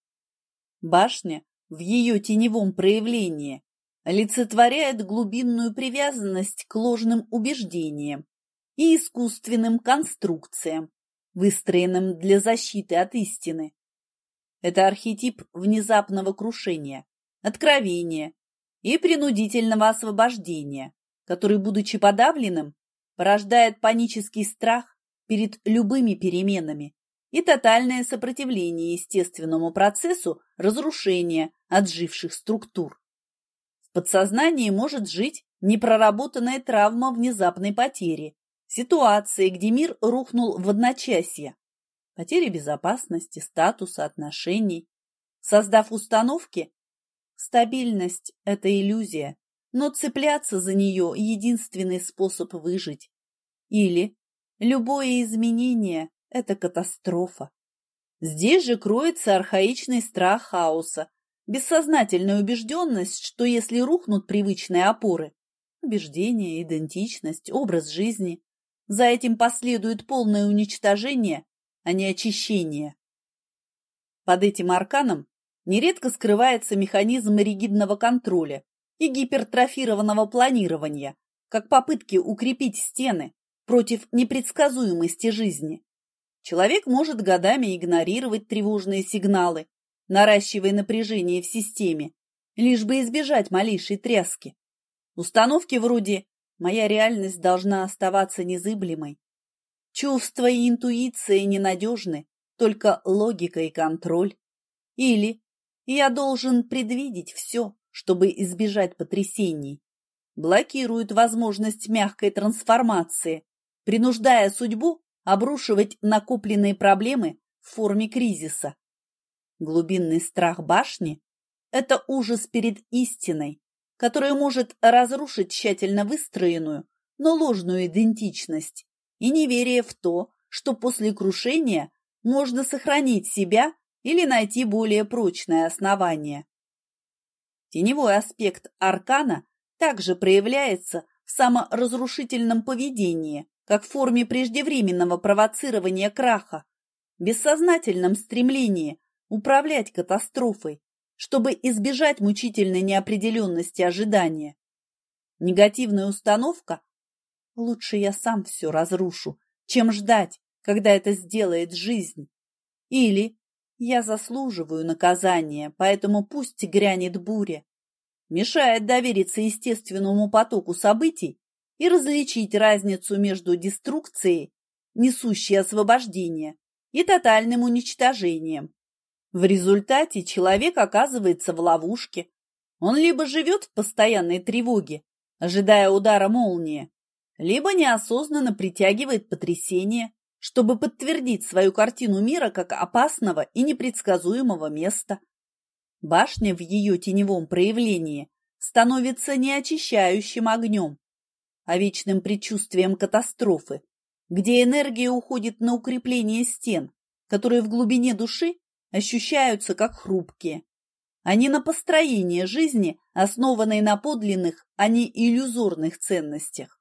Башня в ее теневом проявлении олицетворяет глубинную привязанность к ложным убеждениям и искусственным конструкциям, выстроенным для защиты от истины. Это архетип внезапного крушения, откровения и принудительного освобождения, который, будучи подавленным, порождает панический страх перед любыми переменами и тотальное сопротивление естественному процессу разрушения отживших структур. В подсознании может жить непроработанная травма внезапной потери, ситуации, где мир рухнул в одночасье, потери безопасности, статуса, отношений. Создав установки, стабильность – это иллюзия, но цепляться за нее – единственный способ выжить. Или любое изменение – это катастрофа. Здесь же кроется архаичный страх хаоса, бессознательная убежденность, что если рухнут привычные опоры – убеждения, идентичность, образ жизни – за этим последует полное уничтожение, а не очищение. Под этим арканом нередко скрывается механизм ригидного контроля и гипертрофированного планирования, как попытки укрепить стены против непредсказуемости жизни. Человек может годами игнорировать тревожные сигналы, наращивая напряжение в системе, лишь бы избежать малейшей тряски. Установки вроде «моя реальность должна оставаться незыблемой», чувства и интуиция ненадежны, только логика и контроль. Или «я должен предвидеть все, чтобы избежать потрясений», блокируют возможность мягкой трансформации, принуждая судьбу обрушивать накопленные проблемы в форме кризиса. Глубинный страх башни – это ужас перед истиной, которое может разрушить тщательно выстроенную, но ложную идентичность, и неверие в то, что после крушения можно сохранить себя или найти более прочное основание. Теневой аспект аркана также проявляется в саморазрушительном поведении, как в форме преждевременного провоцирования краха, бессознательном стремлении управлять катастрофой, чтобы избежать мучительной неопределенности ожидания. Негативная установка «лучше я сам все разрушу, чем ждать, когда это сделает жизнь», или «я заслуживаю наказания, поэтому пусть грянет буря», мешает довериться естественному потоку событий и различить разницу между деструкцией, несущей освобождение, и тотальным уничтожением. В результате человек оказывается в ловушке. Он либо живет в постоянной тревоге, ожидая удара молнии, либо неосознанно притягивает потрясение, чтобы подтвердить свою картину мира как опасного и непредсказуемого места. Башня в ее теневом проявлении становится не очищающим огнем, а вечным предчувствием катастрофы, где энергия уходит на укрепление стен, которые в глубине души ощущаются как хрупкие, а не на построение жизни, основанной на подлинных, а не иллюзорных ценностях.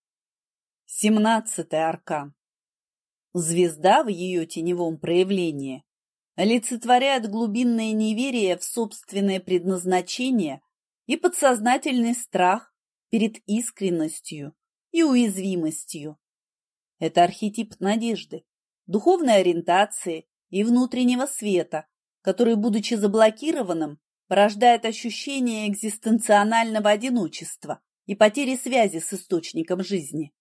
Семнадцатый аркан. Звезда в ее теневом проявлении олицетворяет глубинное неверие в собственное предназначение и подсознательный страх перед искренностью и уязвимостью. Это архетип надежды, духовной ориентации и внутреннего света, который, будучи заблокированным, порождает ощущение экзистенционального одиночества и потери связи с источником жизни.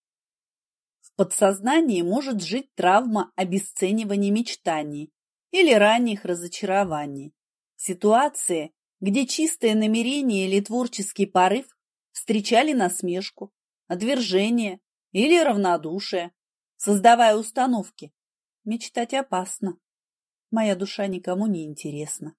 В подсознании может жить травма обесценивания мечтаний или ранних разочарований, ситуации, где чистое намерение или творческий порыв встречали насмешку, отвержение или равнодушие, создавая установки «мечтать опасно», «моя душа никому не интересна»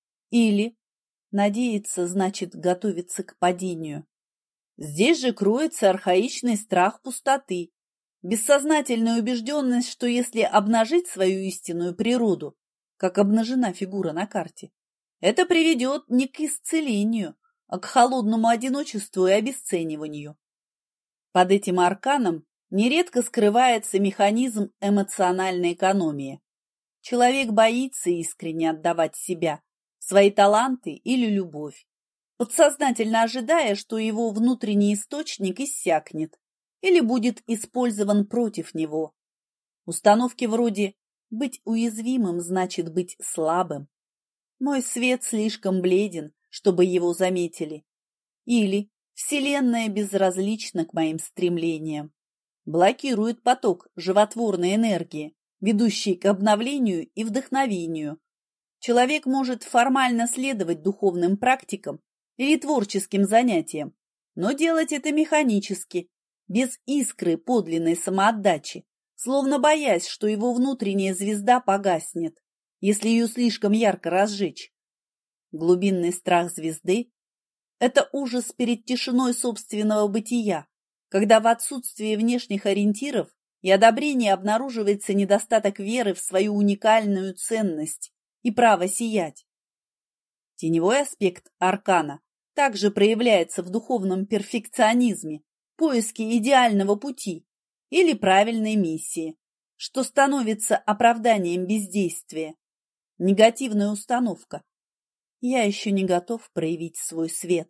или «надеяться значит готовиться к падению». Здесь же кроется архаичный страх пустоты, бессознательная убежденность, что если обнажить свою истинную природу, как обнажена фигура на карте, это приведет не к исцелению, а к холодному одиночеству и обесцениванию. Под этим арканом нередко скрывается механизм эмоциональной экономии. Человек боится искренне отдавать себя, свои таланты или любовь, подсознательно ожидая, что его внутренний источник иссякнет или будет использован против него. Установки вроде «быть уязвимым значит быть слабым», «мой свет слишком бледен, чтобы его заметили» или «Вселенная безразлична к моим стремлениям» блокирует поток животворной энергии, ведущий к обновлению и вдохновению. Человек может формально следовать духовным практикам или творческим занятиям, но делать это механически, без искры подлинной самоотдачи, словно боясь, что его внутренняя звезда погаснет, если ее слишком ярко разжечь. Глубинный страх звезды – это ужас перед тишиной собственного бытия, когда в отсутствии внешних ориентиров и одобрения обнаруживается недостаток веры в свою уникальную ценность и право сиять. Теневой аспект аркана также проявляется в духовном перфекционизме, поиске идеального пути или правильной миссии, что становится оправданием бездействия. Негативная установка «я еще не готов проявить свой свет»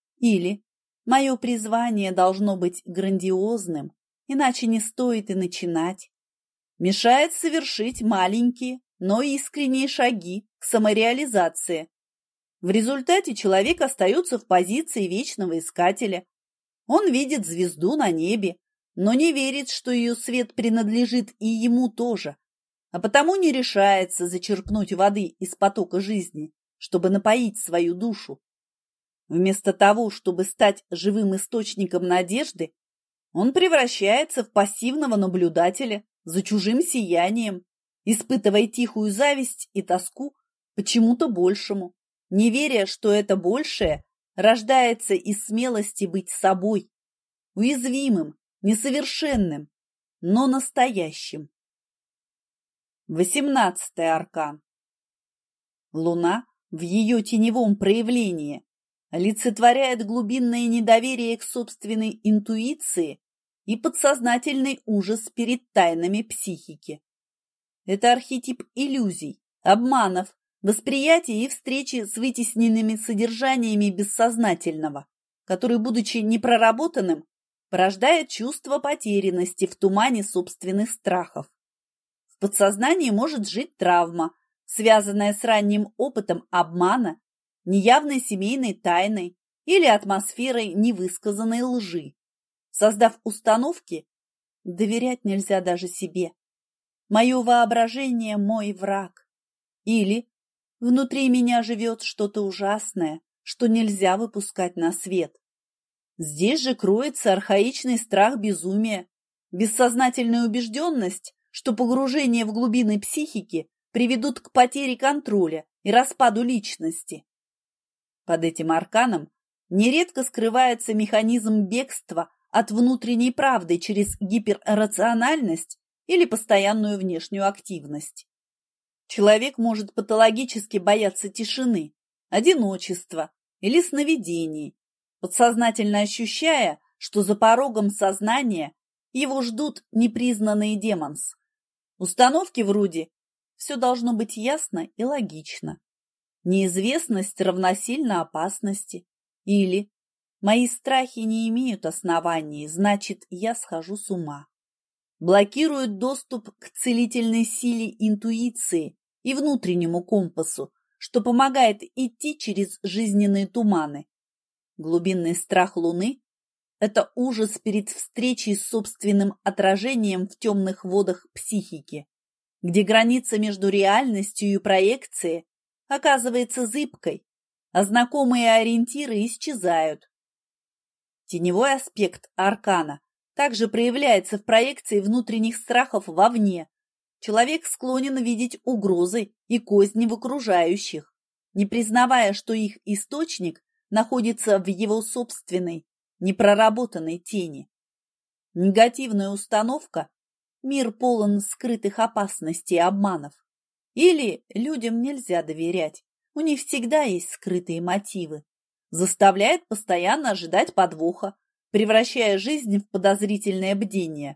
или «мое призвание должно быть грандиозным, иначе не стоит и начинать», мешает совершить маленькие, но искренние шаги к самореализации. В результате человек остается в позиции вечного искателя. Он видит звезду на небе, но не верит, что ее свет принадлежит и ему тоже, а потому не решается зачерпнуть воды из потока жизни, чтобы напоить свою душу. Вместо того, чтобы стать живым источником надежды, он превращается в пассивного наблюдателя за чужим сиянием, испытывая тихую зависть и тоску почему-то большему, не веря, что это большее рождается из смелости быть собой, уязвимым, несовершенным, но настоящим. Восемнадцатый аркан. Луна в ее теневом проявлении олицетворяет глубинное недоверие к собственной интуиции и подсознательный ужас перед тайнами психики. Это архетип иллюзий, обманов, восприятия и встречи с вытесненными содержаниями бессознательного, который, будучи непроработанным, порождает чувство потерянности в тумане собственных страхов. В подсознании может жить травма, связанная с ранним опытом обмана, неявной семейной тайной или атмосферой невысказанной лжи, создав установки «доверять нельзя даже себе», «мое воображение – мой враг» или «внутри меня живет что-то ужасное, что нельзя выпускать на свет». Здесь же кроется архаичный страх безумия, бессознательная убежденность, что погружение в глубины психики приведут к потере контроля и распаду личности. Под этим арканом нередко скрывается механизм бегства от внутренней правды через гиперрациональность или постоянную внешнюю активность. Человек может патологически бояться тишины, одиночества или сновидений, подсознательно ощущая, что за порогом сознания его ждут непризнанные демонс. Установки вроде «все должно быть ясно и логично», «неизвестность равносильно опасности» или «мои страхи не имеют оснований, значит, я схожу с ума» блокируют доступ к целительной силе интуиции и внутреннему компасу, что помогает идти через жизненные туманы. Глубинный страх Луны – это ужас перед встречей с собственным отражением в темных водах психики, где граница между реальностью и проекцией оказывается зыбкой, а знакомые ориентиры исчезают. Теневой аспект аркана также проявляется в проекции внутренних страхов вовне. Человек склонен видеть угрозы и козни в окружающих, не признавая, что их источник находится в его собственной, непроработанной тени. Негативная установка – мир полон скрытых опасностей и обманов. Или людям нельзя доверять, у них всегда есть скрытые мотивы. Заставляет постоянно ожидать подвоха, превращая жизнь в подозрительное бдение.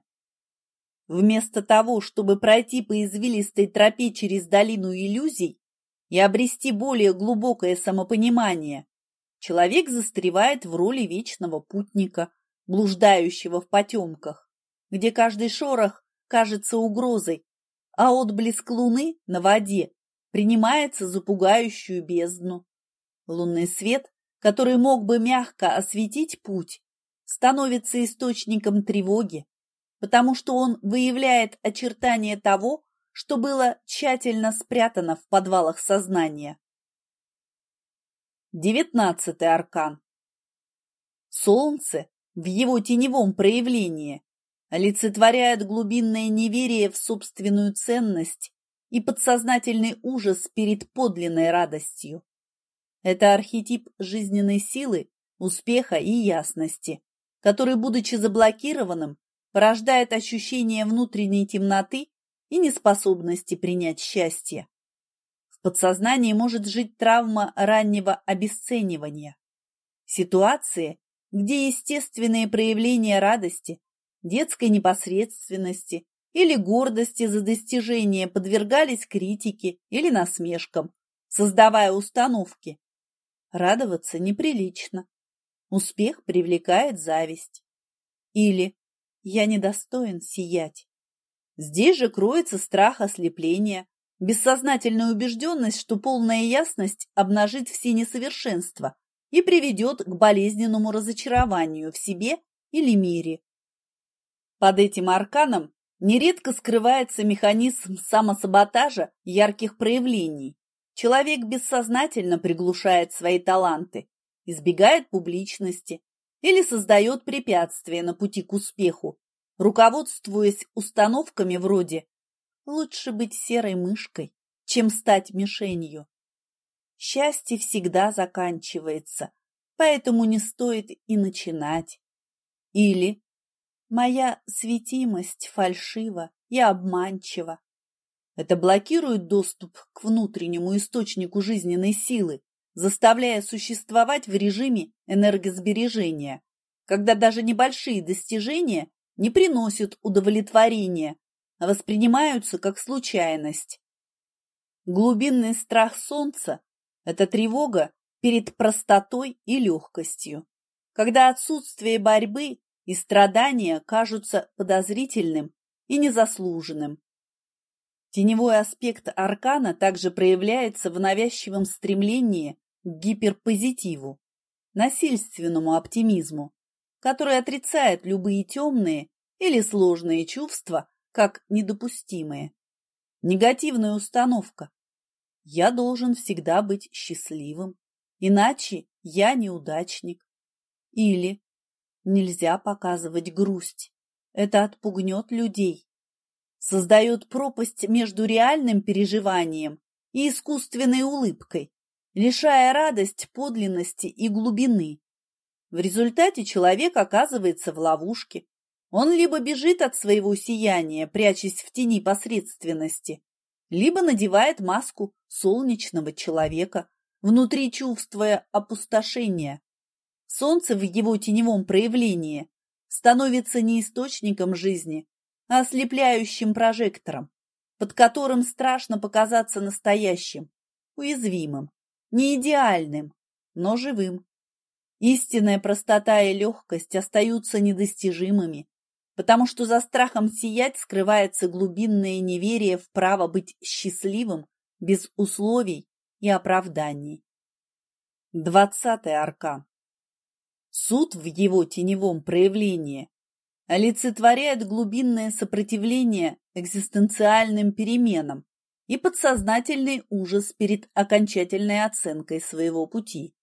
Вместо того, чтобы пройти по извилистой тропе через долину иллюзий и обрести более глубокое самопонимание, человек застревает в роли вечного путника, блуждающего в потемках, где каждый шорох кажется угрозой, а отблеск луны на воде принимается за пугающую бездну. Лунный свет, который мог бы мягко осветить путь, становится источником тревоги, потому что он выявляет очертания того, что было тщательно спрятано в подвалах сознания. Девятнадцатый аркан. Солнце в его теневом проявлении олицетворяет глубинное неверие в собственную ценность и подсознательный ужас перед подлинной радостью. Это архетип жизненной силы, успеха и ясности, который, будучи заблокированным, порождает ощущение внутренней темноты и неспособности принять счастье. В подсознании может жить травма раннего обесценивания. Ситуации, где естественные проявления радости, детской непосредственности или гордости за достижения подвергались критике или насмешкам, создавая установки. Радоваться неприлично. Успех привлекает зависть. Или «я недостоин сиять». Здесь же кроется страх ослепления, бессознательная убежденность, что полная ясность обнажит все несовершенства и приведет к болезненному разочарованию в себе или мире. Под этим арканом нередко скрывается механизм самосаботажа ярких проявлений. Человек бессознательно приглушает свои таланты, избегает публичности или создает препятствия на пути к успеху, руководствуясь установками вроде «лучше быть серой мышкой, чем стать мишенью». Счастье всегда заканчивается, поэтому не стоит и начинать. Или моя светимость фальшива и обманчива. Это блокирует доступ к внутреннему источнику жизненной силы, заставляя существовать в режиме энергосбережения, когда даже небольшие достижения не приносят удовлетворения, а воспринимаются как случайность. Глубинный страх солнца – это тревога перед простотой и легкостью, когда отсутствие борьбы и страдания кажутся подозрительным и незаслуженным. Теневой аспект аркана также проявляется в навязчивом стремлении к гиперпозитиву, насильственному оптимизму, который отрицает любые темные или сложные чувства как недопустимые. Негативная установка. Я должен всегда быть счастливым, иначе я неудачник. Или нельзя показывать грусть, это отпугнет людей. Создает пропасть между реальным переживанием и искусственной улыбкой, лишая радость подлинности и глубины. В результате человек оказывается в ловушке. Он либо бежит от своего сияния, прячась в тени посредственности, либо надевает маску солнечного человека, внутри чувствуя опустошение. Солнце в его теневом проявлении становится не источником жизни, а ослепляющим прожектором, под которым страшно показаться настоящим, уязвимым, не идеальным, но живым. Истинная простота и легкость остаются недостижимыми, потому что за страхом сиять скрывается глубинное неверие в право быть счастливым без условий и оправданий. Двадцатый аркан. Суд в его теневом проявлении олицетворяет глубинное сопротивление экзистенциальным переменам и подсознательный ужас перед окончательной оценкой своего пути.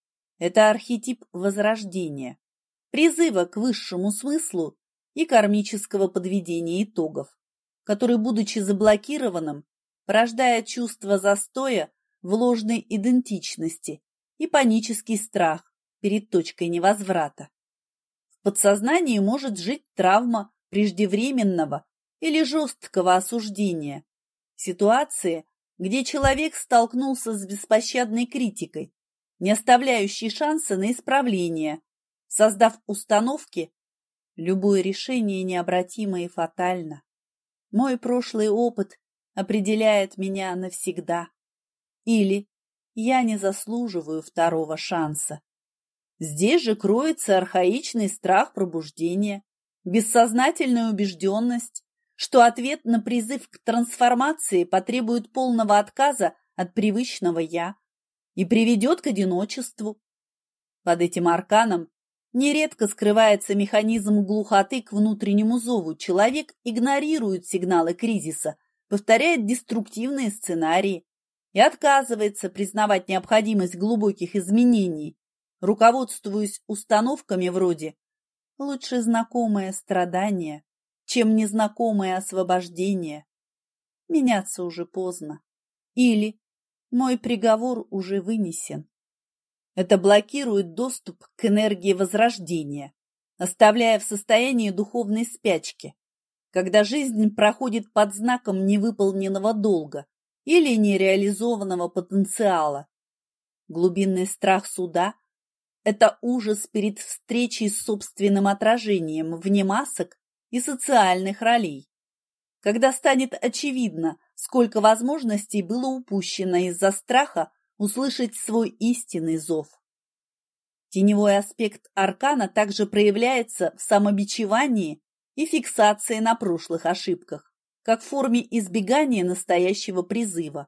Это архетип возрождения, призыва к высшему смыслу и кармического подведения итогов, который, будучи заблокированным, порождает чувство застоя в ложной идентичности и панический страх перед точкой невозврата. В подсознании может жить травма преждевременного или жесткого осуждения, ситуации, где человек столкнулся с беспощадной критикой, не оставляющей шанса на исправление, создав установки «любое решение необратимо и фатально». Мой прошлый опыт определяет меня навсегда. Или я не заслуживаю второго шанса. Здесь же кроется архаичный страх пробуждения, бессознательная убежденность, что ответ на призыв к трансформации потребует полного отказа от привычного «я» и приведет к одиночеству. Под этим арканом нередко скрывается механизм глухоты к внутреннему зову. Человек игнорирует сигналы кризиса, повторяет деструктивные сценарии и отказывается признавать необходимость глубоких изменений, руководствуясь установками вроде «лучше знакомое страдание, чем незнакомое освобождение», «меняться уже поздно» или «мой приговор уже вынесен». Это блокирует доступ к энергии возрождения, оставляя в состоянии духовной спячки, когда жизнь проходит под знаком невыполненного долга или нереализованного потенциала. Глубинный страх суда – это ужас перед встречей с собственным отражением вне масок и социальных ролей, когда станет очевидно, сколько возможностей было упущено из-за страха услышать свой истинный зов. Теневой аспект аркана также проявляется в самобичевании и фиксации на прошлых ошибках, как в форме избегания настоящего призыва.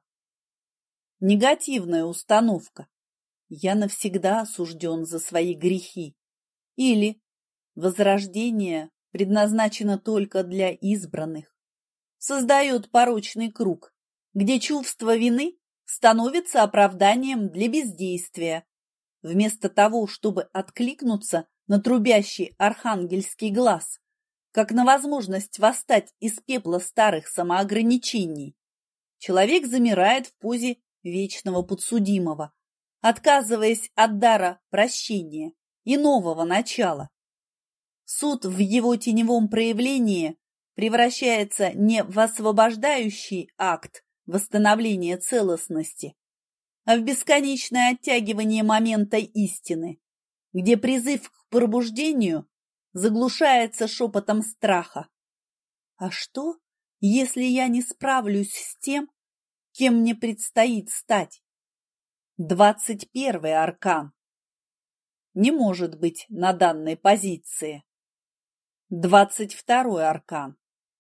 Негативная установка. Я навсегда осужден за свои грехи. Или возрождение предназначено только для избранных. Создает порочный круг, где чувство вины становится оправданием для бездействия, вместо того, чтобы откликнуться на трубящий архангельский глаз, как на возможность восстать из пепла старых самоограничений. Человек замирает в позе вечного подсудимого, отказываясь от дара прощения и нового начала. Суд в его теневом проявлении превращается не в освобождающий акт восстановления целостности, а в бесконечное оттягивание момента истины, где призыв к пробуждению заглушается шепотом страха. А что, если я не справлюсь с тем, кем мне предстоит стать? Двадцать первый аркан. Не может быть на данной позиции. Двадцать второй аркан.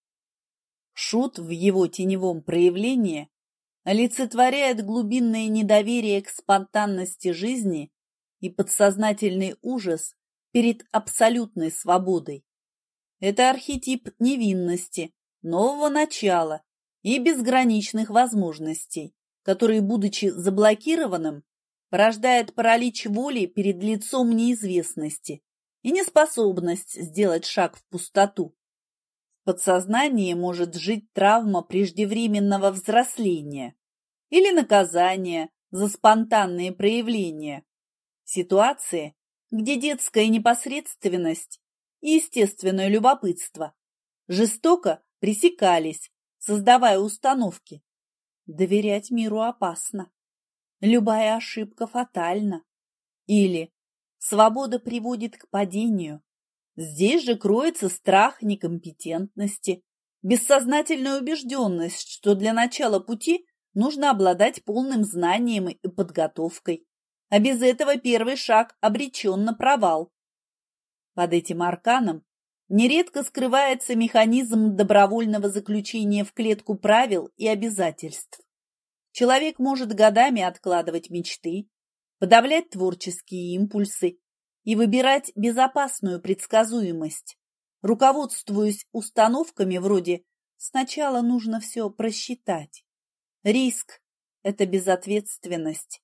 Шут в его теневом проявлении олицетворяет глубинное недоверие к спонтанности жизни и подсознательный ужас перед абсолютной свободой. Это архетип невинности, нового начала и безграничных возможностей, который, будучи заблокированным, порождает паралич воли перед лицом неизвестности и неспособность сделать шаг в пустоту. В подсознании может жить травма преждевременного взросления или наказание за спонтанные проявления, ситуации, где детская непосредственность и естественное любопытство жестоко пресекались, создавая установки. Доверять миру опасно. Любая ошибка фатальна. Или свобода приводит к падению. Здесь же кроется страх некомпетентности, бессознательная убежденность, что для начала пути нужно обладать полным знанием и подготовкой, а без этого первый шаг обречен на провал. Под этим арканом нередко скрывается механизм добровольного заключения в клетку правил и обязательств. Человек может годами откладывать мечты, подавлять творческие импульсы и выбирать безопасную предсказуемость, руководствуясь установками вроде «сначала нужно все просчитать», «риск – это безответственность»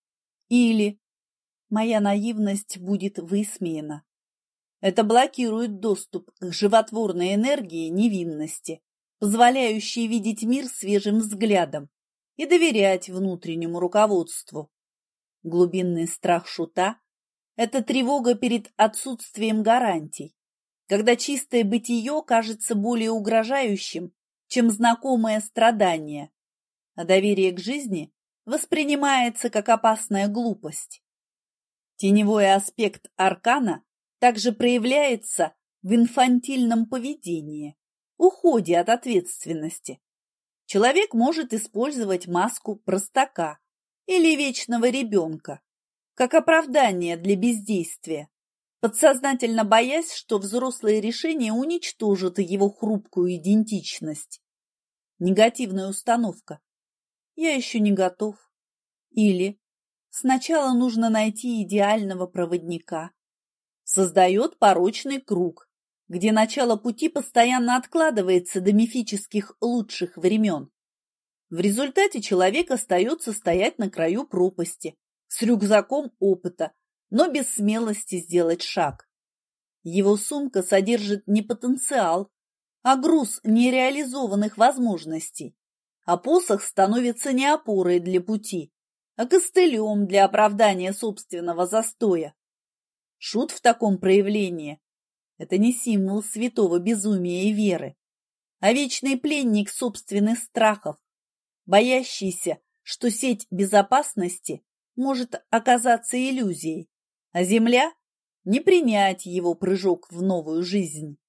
или «моя наивность будет высмеяна». Это блокирует доступ к животворной энергии невинности, позволяющей видеть мир свежим взглядом и доверять внутреннему руководству. Глубинный страх шута – это тревога перед отсутствием гарантий, когда чистое бытие кажется более угрожающим, чем знакомое страдание, а доверие к жизни воспринимается как опасная глупость. Теневой аспект аркана также проявляется в инфантильном поведении, уходе от ответственности. Человек может использовать маску простака или вечного ребенка как оправдание для бездействия, подсознательно боясь, что взрослые решения уничтожат его хрупкую идентичность. Негативная установка. Я еще не готов. Или сначала нужно найти идеального проводника. Создает порочный круг, где начало пути постоянно откладывается до мифических лучших времен. В результате человек остается стоять на краю пропасти с рюкзаком опыта, но без смелости сделать шаг. Его сумка содержит не потенциал, а груз нереализованных возможностей, а посох становится не опорой для пути, а костылем для оправдания собственного застоя. Шут в таком проявлении – это не символ святого безумия и веры, а вечный пленник собственных страхов, боящийся, что сеть безопасности может оказаться иллюзией, а земля – не принять его прыжок в новую жизнь.